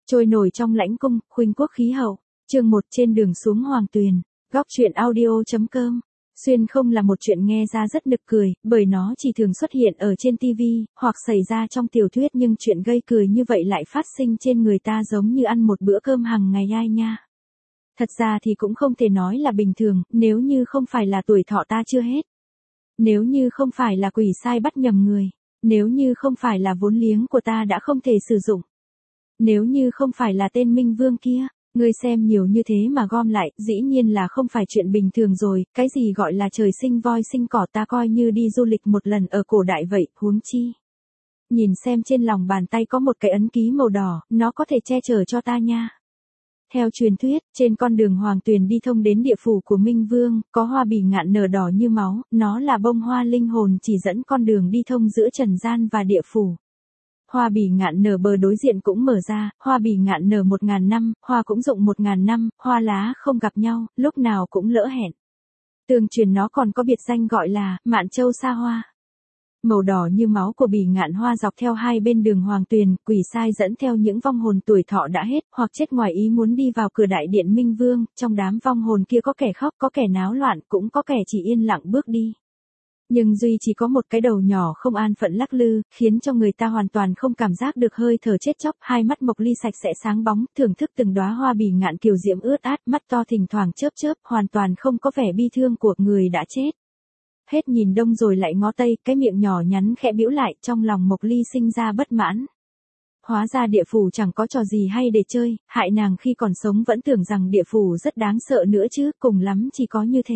Trôi nổi trong lãnh cung, khuynh quốc khí hậu. Chương 1 trên đường xuống Hoàng Tuyền. Góc truyện audio.com. Xuyên không là một chuyện nghe ra rất nực cười, bởi nó chỉ thường xuất hiện ở trên TV, hoặc xảy ra trong tiểu thuyết, nhưng chuyện gây cười như vậy lại phát sinh trên người ta giống như ăn một bữa cơm hàng ngày ai nha. Thật ra thì cũng không thể nói là bình thường, nếu như không phải là tuổi thọ ta chưa hết. Nếu như không phải là quỷ sai bắt nhầm người. Nếu như không phải là vốn liếng của ta đã không thể sử dụng. Nếu như không phải là tên Minh Vương kia. Ngươi xem nhiều như thế mà gom lại, dĩ nhiên là không phải chuyện bình thường rồi, cái gì gọi là trời sinh voi sinh cỏ ta coi như đi du lịch một lần ở cổ đại vậy, huống chi. Nhìn xem trên lòng bàn tay có một cái ấn ký màu đỏ, nó có thể che chở cho ta nha. Theo truyền thuyết, trên con đường Hoàng Tuyền đi thông đến địa phủ của Minh Vương, có hoa bỉ ngạn nở đỏ như máu, nó là bông hoa linh hồn chỉ dẫn con đường đi thông giữa trần gian và địa phủ. Hoa bỉ ngạn nở bờ đối diện cũng mở ra, hoa bỉ ngạn nở 1000 năm, hoa cũng rụng 1000 năm, hoa lá không gặp nhau, lúc nào cũng lỡ hẹn. Tương truyền nó còn có biệt danh gọi là Mạn Châu Sa Hoa. Màu đỏ như máu của bỉ ngạn hoa dọc theo hai bên đường Hoàng Tuyền, quỷ sai dẫn theo những vong hồn tuổi thọ đã hết, hoặc chết ngoài ý muốn đi vào cửa đại điện Minh Vương, trong đám vong hồn kia có kẻ khóc, có kẻ náo loạn, cũng có kẻ chỉ yên lặng bước đi. Nhưng duy chỉ có một cái đầu nhỏ không an phận lắc lư, khiến cho người ta hoàn toàn không cảm giác được hơi thở chết chóc, hai mắt Mộc Ly sạch sẽ sáng bóng, thưởng thức từng đóa hoa bỉ ngạn kiều diễm ướt át, mắt to thỉnh thoảng chớp chớp, hoàn toàn không có vẻ bi thương của người đã chết. Hết nhìn đông rồi lại ngó tây, cái miệng nhỏ nhắn khẽ bĩu lại, trong lòng Mộc Ly sinh ra bất mãn. Hóa ra địa phủ chẳng có trò gì hay để chơi, hại nàng khi còn sống vẫn tưởng rằng địa phủ rất đáng sợ nữa chứ, cùng lắm chỉ có như thế.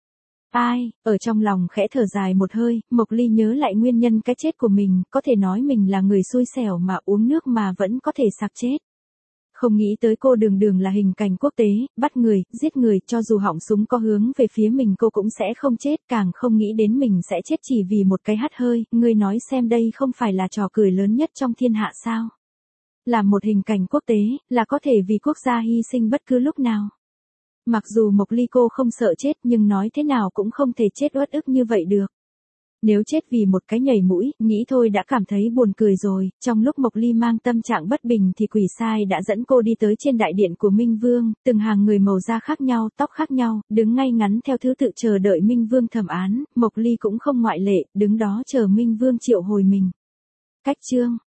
Ai, ở trong lòng khẽ thở dài một hơi, Mộc Ly nhớ lại nguyên nhân cái chết của mình, có thể nói mình là người xui xẻo mà uống nước mà vẫn có thể sặc chết. Không nghĩ tới cô đường đường là hình cảnh quốc tế, bắt người, giết người, cho dù họng súng có hướng về phía mình cô cũng sẽ không chết, càng không nghĩ đến mình sẽ chết chỉ vì một cái hắt hơi, ngươi nói xem đây không phải là trò cười lớn nhất trong thiên hạ sao? Là một hình cảnh quốc tế, là có thể vì quốc gia hy sinh bất cứ lúc nào. Mặc dù Mộc Ly cô không sợ chết nhưng nói thế nào cũng không thể chết uất ức như vậy được. Nếu chết vì một cái nhảy mũi, nghĩ thôi đã cảm thấy buồn cười rồi, trong lúc Mộc Ly mang tâm trạng bất bình thì quỷ sai đã dẫn cô đi tới trên đại điện của Minh Vương, từng hàng người màu da khác nhau, tóc khác nhau, đứng ngay ngắn theo thứ tự chờ đợi Minh Vương thẩm án, Mộc Ly cũng không ngoại lệ, đứng đó chờ Minh Vương triệu hồi mình. Cách chương